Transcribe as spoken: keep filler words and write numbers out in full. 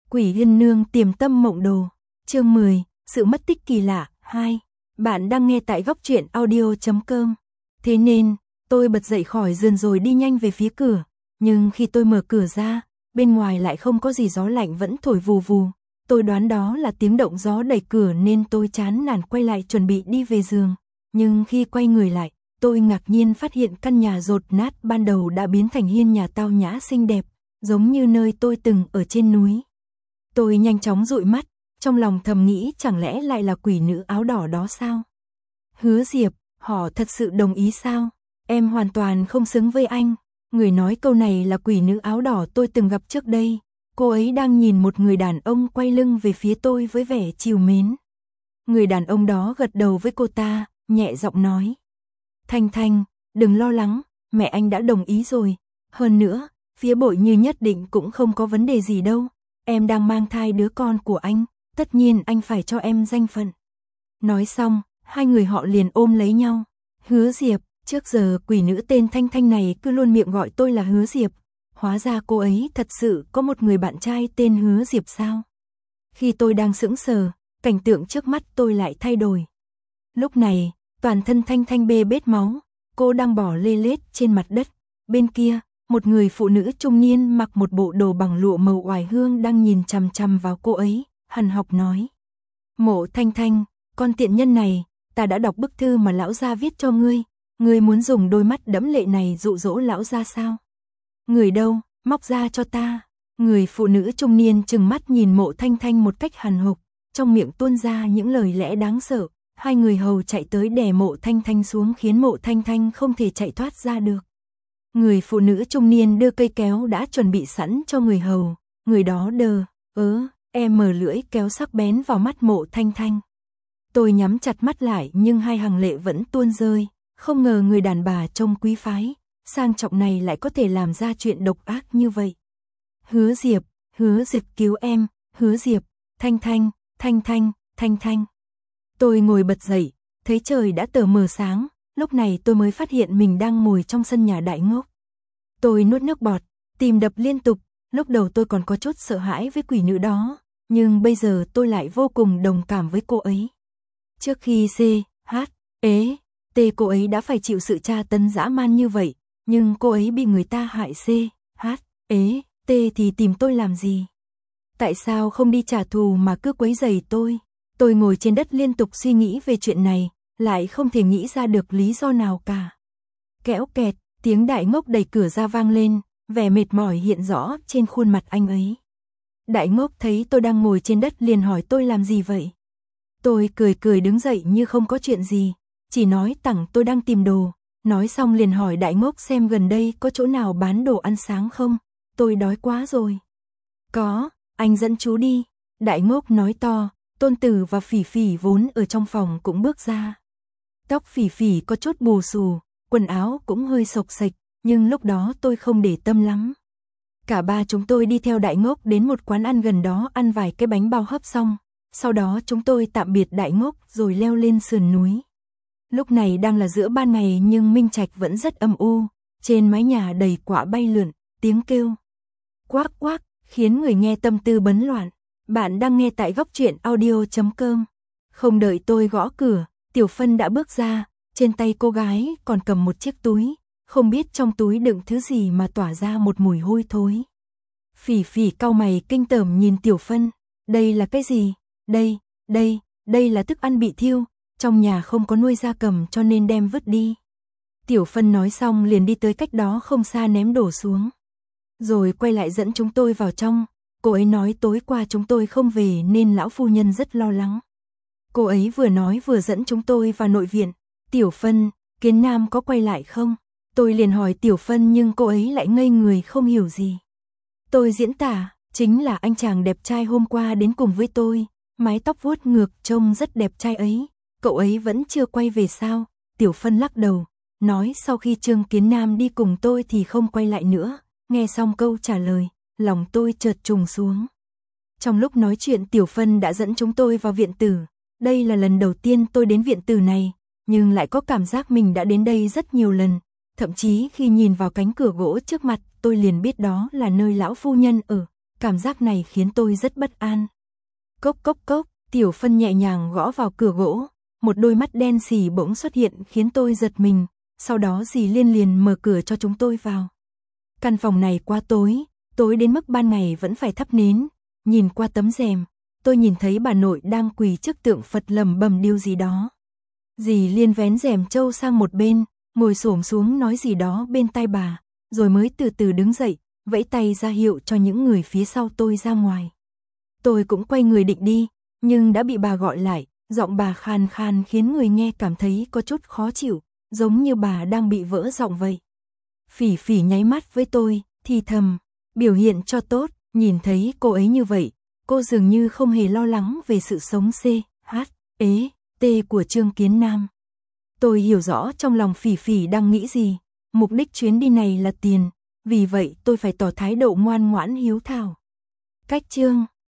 Quỷ Yên Nương Tiềm Tâm Mộng Đồ, chương mười, sự mất tích kỳ lạ, hai. Bạn đang nghe tại góc truyện audio chấm com. Thế nên, tôi bật dậy khỏi giường rồi đi nhanh về phía cửa, nhưng khi tôi mở cửa ra, bên ngoài lại không có gì, gió lạnh vẫn thổi vù vù. Tôi đoán đó là tiếng động gió đẩy cửa nên tôi chán nản quay lại chuẩn bị đi về giường. Nhưng khi quay người lại, tôi ngạc nhiên phát hiện căn nhà dột nát ban đầu đã biến thành hiên nhà tao nhã xinh đẹp, giống như nơi tôi từng ở trên núi. Tôi nhanh chóng dụi mắt, trong lòng thầm nghĩ chẳng lẽ lại là quỷ nữ áo đỏ đó sao? Hứa Diệp, họ thật sự đồng ý sao? Em hoàn toàn không xứng với anh. Người nói câu này là quỷ nữ áo đỏ tôi từng gặp trước đây. Cô ấy đang nhìn một người đàn ông quay lưng về phía tôi với vẻ trìu mến. Người đàn ông đó gật đầu với cô ta, nhẹ giọng nói. Thanh Thanh, đừng lo lắng, mẹ anh đã đồng ý rồi. Hơn nữa, phía Bội Như nhất định cũng không có vấn đề gì đâu. Em đang mang thai đứa con của anh, tất nhiên anh phải cho em danh phận. Nói xong, hai người họ liền ôm lấy nhau. Hứa Diệp, trước giờ quỷ nữ tên Thanh Thanh này cứ luôn miệng gọi tôi là Hứa Diệp. Hóa ra cô ấy thật sự có một người bạn trai tên Hứa Diệp sao? Khi tôi đang sững sờ, cảnh tượng trước mắt tôi lại thay đổi. Lúc này, toàn thân Thanh Thanh bê bết máu, cô đang bò lê lết trên mặt đất. Bên kia, một người phụ nữ trung niên mặc một bộ đồ bằng lụa màu oải hương đang nhìn chằm chằm vào cô ấy, hằn học nói. Mộ Thanh Thanh, con tiện nhân này, ta đã đọc bức thư mà lão gia viết cho ngươi, ngươi muốn dùng đôi mắt đẫm lệ này dụ dỗ lão gia sao? Người đâu, móc ra cho ta. Người phụ nữ trung niên trừng mắt nhìn Mộ Thanh Thanh một cách hằn học, trong miệng tuôn ra những lời lẽ đáng sợ. Hai người hầu chạy tới đè Mộ Thanh Thanh xuống khiến Mộ Thanh Thanh không thể chạy thoát ra được. Người phụ nữ trung niên đưa cây kéo đã chuẩn bị sẵn cho người hầu, người đó đờ, ớ, e mở lưỡi kéo sắc bén vào mắt Mộ Thanh Thanh. Tôi nhắm chặt mắt lại nhưng hai hàng lệ vẫn tuôn rơi, không ngờ người đàn bà trông quý phái, sang trọng này lại có thể làm ra chuyện độc ác như vậy. Hứa Diệp, Hứa Diệp cứu em, Hứa Diệp, Thanh Thanh, Thanh Thanh, Thanh Thanh. Tôi ngồi bật dậy, thấy trời đã tờ mờ sáng, lúc này tôi mới phát hiện mình đang ngồi trong sân nhà Đại Ngốc. Tôi nuốt nước bọt, tim đập liên tục, lúc đầu tôi còn có chút sợ hãi với quỷ nữ đó, nhưng bây giờ tôi lại vô cùng đồng cảm với cô ấy. Trước khi C, H, ế, T cô ấy đã phải chịu sự tra tấn dã man như vậy, nhưng cô ấy bị người ta hại C, H, ế, T thì tìm tôi làm gì? Tại sao không đi trả thù mà cứ quấy rầy tôi? Tôi ngồi trên đất liên tục suy nghĩ về chuyện này, lại không thể nghĩ ra được lý do nào cả. Kéo kẹt, tiếng Đại Ngốc đẩy cửa ra vang lên, vẻ mệt mỏi hiện rõ trên khuôn mặt anh ấy. Đại Ngốc thấy tôi đang ngồi trên đất liền hỏi tôi làm gì vậy? Tôi cười cười đứng dậy như không có chuyện gì, chỉ nói thẳng tôi đang tìm đồ, nói xong liền hỏi Đại Ngốc xem gần đây có chỗ nào bán đồ ăn sáng không, tôi đói quá rồi. Có, anh dẫn chú đi, Đại Ngốc nói to. Tôn Tử và Phỉ Phỉ vốn ở trong phòng cũng bước ra. Tóc Phỉ Phỉ có chút bù xù, quần áo cũng hơi xộc xệch, nhưng lúc đó tôi không để tâm lắm. Cả ba chúng tôi đi theo Đại Ngốc đến một quán ăn gần đó ăn vài cái bánh bao hấp xong, sau đó chúng tôi tạm biệt Đại Ngốc rồi leo lên sườn núi. Lúc này đang là giữa ban ngày nhưng minh trạch vẫn rất âm u, trên mái nhà đầy quả bay lượn, tiếng kêu quác quác khiến người nghe tâm tư bấn loạn. Bạn đang nghe tại góc truyện audio chấm com. Không đợi tôi gõ cửa, Tiểu Phân đã bước ra, trên tay cô gái còn cầm một chiếc túi, không biết trong túi đựng thứ gì mà tỏa ra một mùi hôi thối. Phỉ Phỉ cau mày kinh tởm nhìn Tiểu Phân, đây là cái gì? Đây, đây, đây là thức ăn bị thiêu, trong nhà không có nuôi gia cầm cho nên đem vứt đi. Tiểu Phân nói xong liền đi tới cách đó không xa ném đổ xuống. Rồi quay lại dẫn chúng tôi vào trong. Cô ấy nói tối qua chúng tôi không về nên lão phu nhân rất lo lắng. Cô ấy vừa nói vừa dẫn chúng tôi vào nội viện. Tiểu Phân, Kiến Nam có quay lại không? Tôi liền hỏi Tiểu Phân nhưng cô ấy lại ngây người không hiểu gì. Tôi diễn tả, chính là anh chàng đẹp trai hôm qua đến cùng với tôi, mái tóc vuốt ngược trông rất đẹp trai ấy. Cậu ấy vẫn chưa quay về sao? Tiểu Phân lắc đầu, nói sau khi Trương Kiến Nam đi cùng tôi thì không quay lại nữa. Nghe xong câu trả lời, lòng tôi chợt trùng xuống. Trong lúc nói chuyện Tiểu Phân đã dẫn chúng tôi vào viện tử. Đây là lần đầu tiên tôi đến viện tử này, nhưng lại có cảm giác mình đã đến đây rất nhiều lần. Thậm chí khi nhìn vào cánh cửa gỗ trước mặt tôi liền biết đó là nơi lão phu nhân ở. Cảm giác này khiến tôi rất bất an. Cốc cốc cốc, Tiểu Phân nhẹ nhàng gõ vào cửa gỗ, một đôi mắt đen sì bỗng xuất hiện khiến tôi giật mình, sau đó dì Liên liền mở cửa cho chúng tôi vào. Căn phòng này quá tối, tối đến mức ban ngày vẫn phải thắp nến, nhìn qua tấm rèm, tôi nhìn thấy bà nội đang quỳ trước tượng Phật lẩm bẩm điều gì đó. Dì Liên vén rèm trâu sang một bên, ngồi xổm xuống nói gì đó bên tai bà, rồi mới từ từ đứng dậy, vẫy tay ra hiệu cho những người phía sau tôi ra ngoài. Tôi cũng quay người định đi, nhưng đã bị bà gọi lại, giọng bà khan khan khiến người nghe cảm thấy có chút khó chịu, giống như bà đang bị vỡ giọng vậy. Phỉ Phỉ nháy mắt với tôi, thì thầm, biểu hiện cho tốt, nhìn thấy cô ấy như vậy, cô dường như không hề lo lắng về sự sống C, H, E, T của Trương Kiến Nam. Tôi hiểu rõ trong lòng Phỉ Phỉ đang nghĩ gì, mục đích chuyến đi này là tiền, vì vậy tôi phải tỏ thái độ ngoan ngoãn hiếu thảo. Cách chương